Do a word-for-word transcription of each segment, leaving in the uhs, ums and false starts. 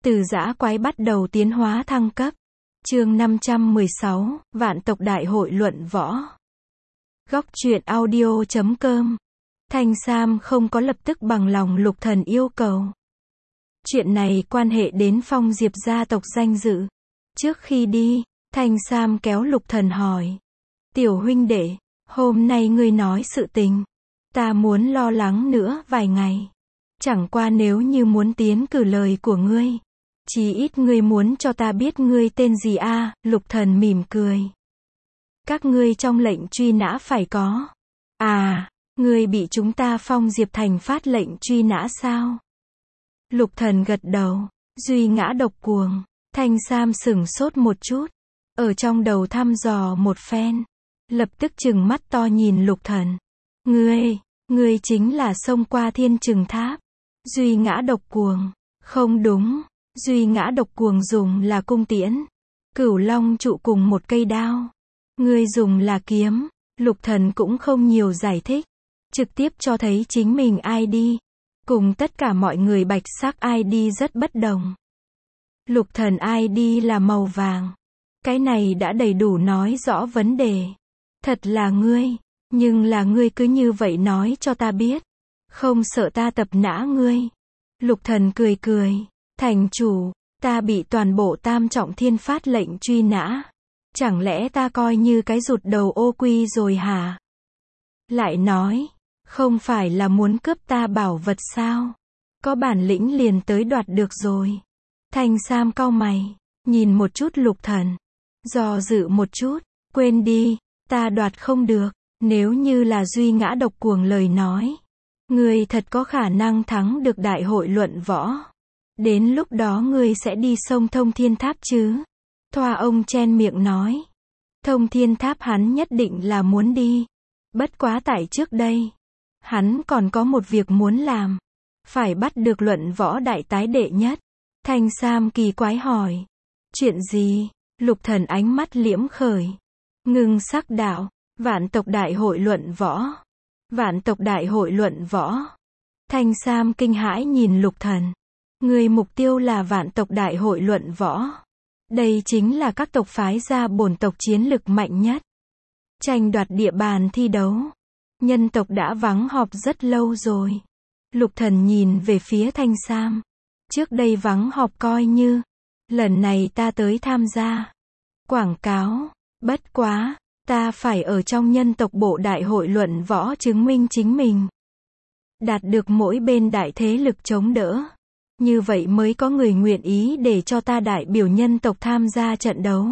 Từ dã quái bắt đầu tiến hóa thăng cấp. Chương năm trăm mười sáu, Vạn tộc đại hội luận võ. Góc truyện audio chấm com. Thanh Sam không có lập tức bằng lòng Lục Thần yêu cầu. Chuyện này quan hệ đến Phong Diệp gia tộc danh dự. Trước khi đi, Thanh Sam kéo Lục Thần hỏi. Tiểu huynh đệ, hôm nay ngươi nói sự tình. Ta muốn lo lắng nữa vài ngày. Chẳng qua nếu như muốn tiến cử lời của ngươi. Chí ít ngươi muốn cho ta biết ngươi tên gì a? À? Lục Thần mỉm cười. Các ngươi trong lệnh truy nã phải có. À, ngươi bị chúng ta Phong Diệp Thành phát lệnh truy nã sao? Lục Thần gật đầu. Duy ngã độc cuồng. Thanh Sam sửng sốt một chút. Ở trong đầu thăm dò một phen. Lập tức trừng mắt to nhìn Lục Thần. Ngươi, ngươi chính là xông qua thiên trừng tháp. Duy ngã độc cuồng. Không đúng. Duy ngã độc cuồng dùng là cung tiễn. Cửu long trụ cùng một cây đao. Ngươi dùng là kiếm. Lục Thần cũng không nhiều giải thích. Trực tiếp cho thấy chính mình i đê. Cùng tất cả mọi người bạch sắc i đê rất bất đồng. Lục Thần i đê là màu vàng. Cái này đã đầy đủ nói rõ vấn đề. Thật là ngươi. Nhưng là ngươi cứ như vậy nói cho ta biết. Không sợ ta tập nã ngươi. Lục Thần cười cười. Thành chủ, ta bị toàn bộ tam trọng thiên phát lệnh truy nã. Chẳng lẽ ta coi như cái rụt đầu ô quy rồi hả? Lại nói, không phải là muốn cướp ta bảo vật sao? Có bản lĩnh liền tới đoạt được rồi. Thanh Sam cau mày, nhìn một chút Lục Thần. Do dự một chút, quên đi, ta đoạt không được. Nếu như là duy ngã độc cuồng lời nói. Ngươi thật có khả năng thắng được đại hội luận võ. Đến lúc đó ngươi sẽ đi sông Thông Thiên Tháp chứ? Thoa ông chen miệng nói. Thông Thiên Tháp hắn nhất định là muốn đi. Bất quá tại trước đây. Hắn còn có một việc muốn làm. Phải bắt được luận võ đại tái đệ nhất. Thanh Sam kỳ quái hỏi. Chuyện gì? Lục Thần ánh mắt liễm khởi. Ngưng sắc đạo. Vạn tộc đại hội luận võ. Vạn tộc đại hội luận võ. Thanh Sam kinh hãi nhìn Lục Thần. Người mục tiêu là vạn tộc đại hội luận võ. Đây chính là các tộc phái ra bổn tộc chiến lực mạnh nhất. Tranh đoạt địa bàn thi đấu. Nhân tộc đã vắng họp rất lâu rồi. Lục Thần nhìn về phía Thanh Sam. Trước đây vắng họp coi như. Lần này ta tới tham gia. Quảng cáo. Bất quá. Ta phải ở trong nhân tộc bộ đại hội luận võ chứng minh chính mình. Đạt được mỗi bên đại thế lực chống đỡ. Như vậy mới có người nguyện ý để cho ta đại biểu nhân tộc tham gia trận đấu.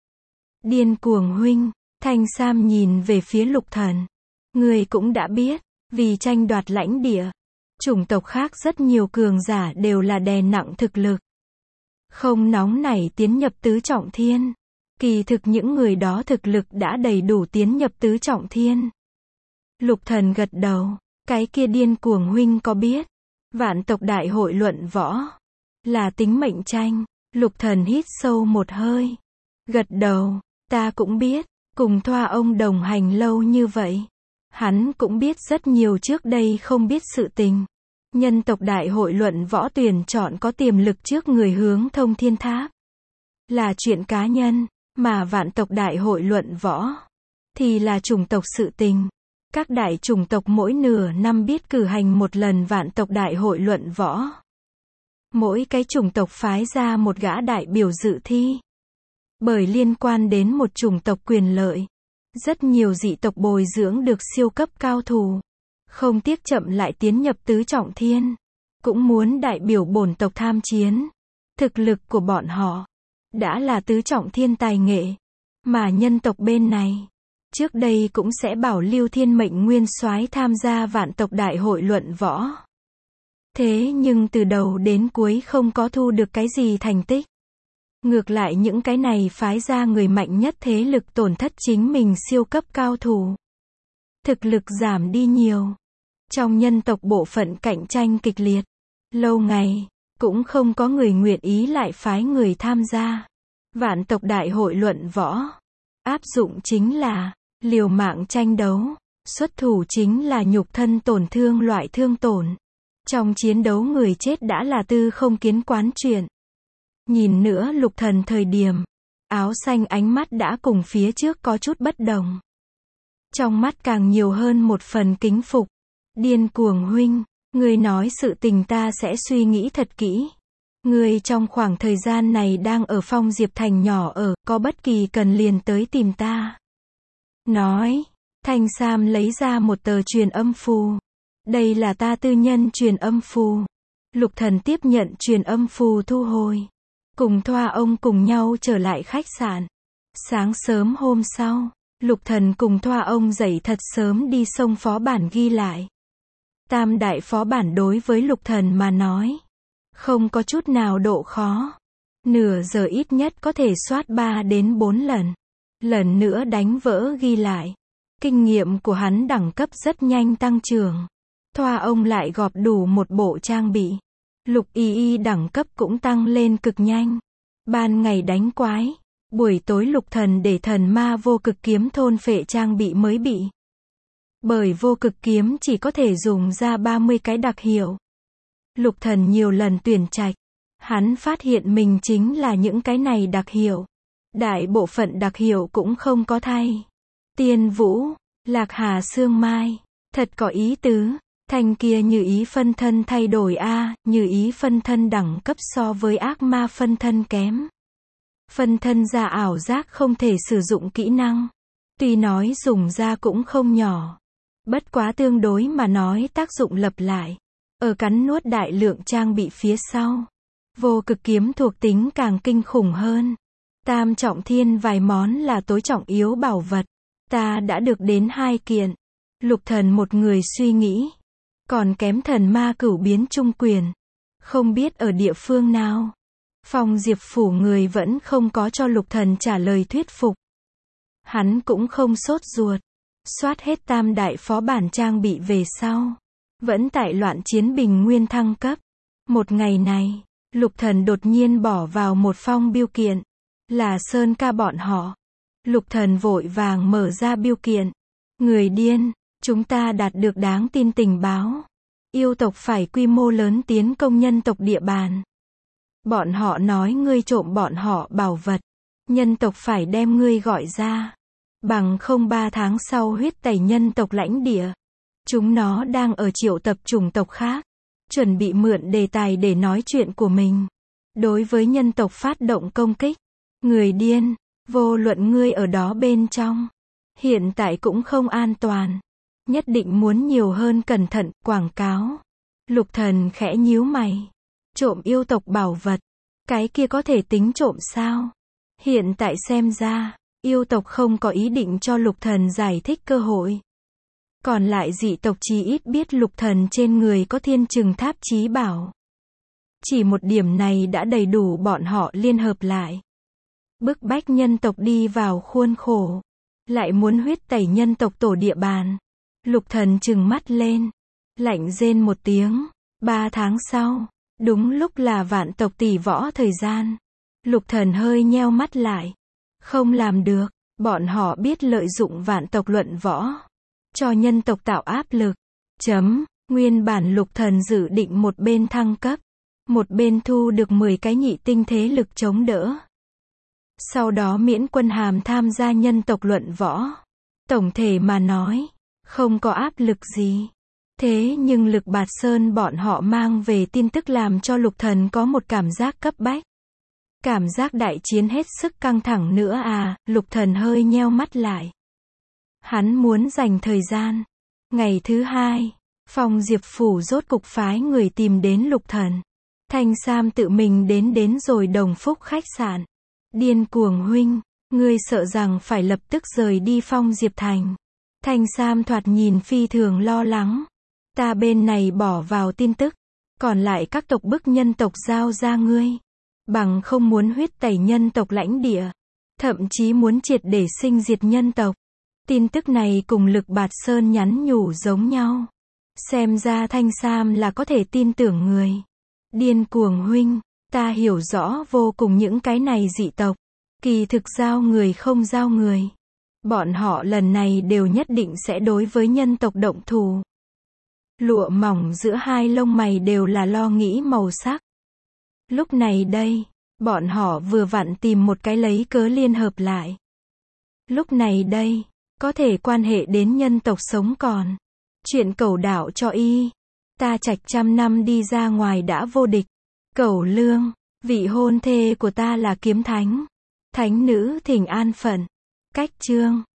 Điên cuồng huynh. Thanh Sam nhìn về phía Lục Thần. Người cũng đã biết. Vì tranh đoạt lãnh địa. Chủng tộc khác rất nhiều cường giả đều là đè nặng thực lực. Không nóng nảy tiến nhập tứ trọng thiên. Kỳ thực những người đó thực lực đã đầy đủ tiến nhập tứ trọng thiên. Lục Thần gật đầu. Cái kia điên cuồng huynh có biết. Vạn tộc đại hội luận võ. Là tính mệnh tranh. Lục Thần hít sâu một hơi. Gật đầu. Ta cũng biết. Cùng Thoa ông đồng hành lâu như vậy. Hắn cũng biết rất nhiều trước đây không biết sự tình. Nhân tộc đại hội luận võ tuyển chọn có tiềm lực trước người hướng Thông Thiên Tháp. Là chuyện cá nhân. Mà vạn tộc đại hội luận võ. Thì là chủng tộc sự tình. Các đại chủng tộc mỗi nửa năm biết cử hành một lần vạn tộc đại hội luận võ. Mỗi cái chủng tộc phái ra một gã đại biểu dự thi. Bởi liên quan đến một chủng tộc quyền lợi. Rất nhiều dị tộc bồi dưỡng được siêu cấp cao thủ. Không tiếc chậm lại tiến nhập tứ trọng thiên. Cũng muốn đại biểu bổn tộc tham chiến. Thực lực của bọn họ. Đã là tứ trọng thiên tài nghệ. Mà nhân tộc bên này. Trước đây cũng sẽ bảo lưu thiên mệnh nguyên soái tham gia vạn tộc đại hội luận võ. Thế nhưng từ đầu đến cuối không có thu được cái gì thành tích. Ngược lại những cái này phái ra người mạnh nhất thế lực tổn thất chính mình siêu cấp cao thủ. Thực lực giảm đi nhiều. Trong nhân tộc bộ phận cạnh tranh kịch liệt. Lâu ngày, cũng không có người nguyện ý lại phái người tham gia. Vạn tộc đại hội luận võ. Áp dụng chính là liều mạng tranh đấu. Xuất thủ chính là nhục thân tổn thương loại thương tổn. Trong chiến đấu người chết đã là tư không kiến quán chuyện. Nhìn nữa Lục Thần thời điểm, áo xanh ánh mắt đã cùng phía trước có chút bất đồng. Trong mắt càng nhiều hơn một phần kính phục. Điên cuồng huynh, ngươi nói sự tình ta sẽ suy nghĩ thật kỹ. Ngươi trong khoảng thời gian này đang ở Phong Diệp Thành nhỏ ở, có bất kỳ cần liền tới tìm ta. Nói, Thanh Sam lấy ra một tờ truyền âm phù. Đây là ta tư nhân truyền âm phù. Lục Thần tiếp nhận truyền âm phù thu hồi. Cùng Thoa ông cùng nhau trở lại khách sạn. Sáng sớm hôm sau, Lục Thần cùng Thoa ông dậy thật sớm đi xông phó bản ghi lại. Tam đại phó bản đối với Lục Thần mà nói, không có chút nào độ khó. Nửa giờ ít nhất có thể soát ba đến bốn lần. Lần nữa đánh vỡ ghi lại. Kinh nghiệm của hắn đẳng cấp rất nhanh tăng trưởng. Thoa ông lại gọp đủ một bộ trang bị. Lục y y đẳng cấp cũng tăng lên cực nhanh. Ban ngày đánh quái, buổi tối Lục Thần để thần ma vô cực kiếm thôn phệ trang bị mới bị. Bởi vô cực kiếm chỉ có thể dùng ra ba mươi cái đặc hiệu. Lục Thần nhiều lần tuyển trạch. Hắn phát hiện mình chính là những cái này đặc hiệu. Đại bộ phận đặc hiệu cũng không có thay. Tiên Vũ, Lạc Hà Sương Mai, thật có ý tứ. Thanh kia như ý phân thân thay đổi a, như ý phân thân đẳng cấp so với ác ma phân thân kém. Phân thân ra ảo giác không thể sử dụng kỹ năng. Tuy nói dùng ra cũng không nhỏ. Bất quá tương đối mà nói tác dụng lặp lại. Ở cắn nuốt đại lượng trang bị phía sau. Vô cực kiếm thuộc tính càng kinh khủng hơn. Tam trọng thiên vài món là tối trọng yếu bảo vật. Ta đã được đến hai kiện. Lục Thần một người suy nghĩ. Còn kém thần ma cửu biến trung quyền. Không biết ở địa phương nào. Phong Diệp phủ người vẫn không có cho Lục Thần trả lời thuyết phục. Hắn cũng không sốt ruột. Soát hết tam đại phó bản trang bị về sau. Vẫn tại loạn chiến bình nguyên thăng cấp. Một ngày này, Lục Thần đột nhiên bỏ vào một phong biêu kiện. Là Sơn ca bọn họ. Lục Thần vội vàng mở ra biêu kiện. Người điên, chúng ta đạt được đáng tin tình báo. Yêu tộc phải quy mô lớn tiến công nhân tộc địa bàn. Bọn họ nói ngươi trộm bọn họ bảo vật. Nhân tộc phải đem ngươi gọi ra. Bằng không ba tháng sau huyết tẩy nhân tộc lãnh địa. Chúng nó đang ở triệu tập chủng tộc khác. Chuẩn bị mượn đề tài để nói chuyện của mình. Đối với nhân tộc phát động công kích. Người điên, vô luận ngươi ở đó bên trong. Hiện tại cũng không an toàn. Nhất định muốn nhiều hơn cẩn thận, quảng cáo. Lục Thần khẽ nhíu mày. Trộm yêu tộc bảo vật. Cái kia có thể tính trộm sao? Hiện tại xem ra, yêu tộc không có ý định cho Lục Thần giải thích cơ hội. Còn lại dị tộc chí ít biết Lục Thần trên người có thiên trừng tháp chí bảo. Chỉ một điểm này đã đầy đủ bọn họ liên hợp lại. Bức bách nhân tộc đi vào khuôn khổ. Lại muốn huyết tẩy nhân tộc tổ địa bàn. Lục Thần trừng mắt lên. Lạnh rên một tiếng. Ba tháng sau. Đúng lúc là vạn tộc tỷ võ thời gian. Lục Thần hơi nheo mắt lại. Không làm được. Bọn họ biết lợi dụng vạn tộc luận võ. Cho nhân tộc tạo áp lực. Chấm. Nguyên bản Lục Thần dự định một bên thăng cấp. Một bên thu được mười cái nhị tinh thế lực chống đỡ. Sau đó miễn quân hàm tham gia nhân tộc luận võ. Tổng thể mà nói, không có áp lực gì. Thế nhưng Lực Bạt Sơn bọn họ mang về tin tức làm cho Lục Thần có một cảm giác cấp bách. Cảm giác đại chiến hết sức căng thẳng nữa à, Lục Thần hơi nheo mắt lại. Hắn muốn dành thời gian. Ngày thứ hai, Phong Diệp phủ rốt cục phái người tìm đến Lục Thần. Thanh Sam tự mình đến đến rồi Đồng Phúc khách sạn. Điên cuồng huynh, ngươi sợ rằng phải lập tức rời đi Phong Diệp Thành. Thanh Sam thoạt nhìn phi thường lo lắng. Ta bên này bỏ vào tin tức. Còn lại các tộc bức nhân tộc giao ra ngươi. Bằng không muốn huyết tẩy nhân tộc lãnh địa. Thậm chí muốn triệt để sinh diệt nhân tộc. Tin tức này cùng Lực Bạt Sơn nhắn nhủ giống nhau. Xem ra Thanh Sam là có thể tin tưởng người. Điên cuồng huynh, ta hiểu rõ vô cùng những cái này dị tộc. Kỳ thực giao người không giao người. Bọn họ lần này đều nhất định sẽ đối với nhân tộc động thủ. Lụa mỏng giữa hai lông mày đều là lo nghĩ màu sắc. Lúc này đây, Bọn họ vừa vặn tìm một cái lấy cớ liên hợp lại. Lúc này đây, có thể quan hệ đến nhân tộc sống còn. Chuyện Cẩu đạo cho y. Ta Trạch trăm năm đi ra ngoài đã vô địch. Cẩu Lương, vị hôn thê của ta là Kiếm Thánh. Thánh nữ thỉnh an phận. Cách chương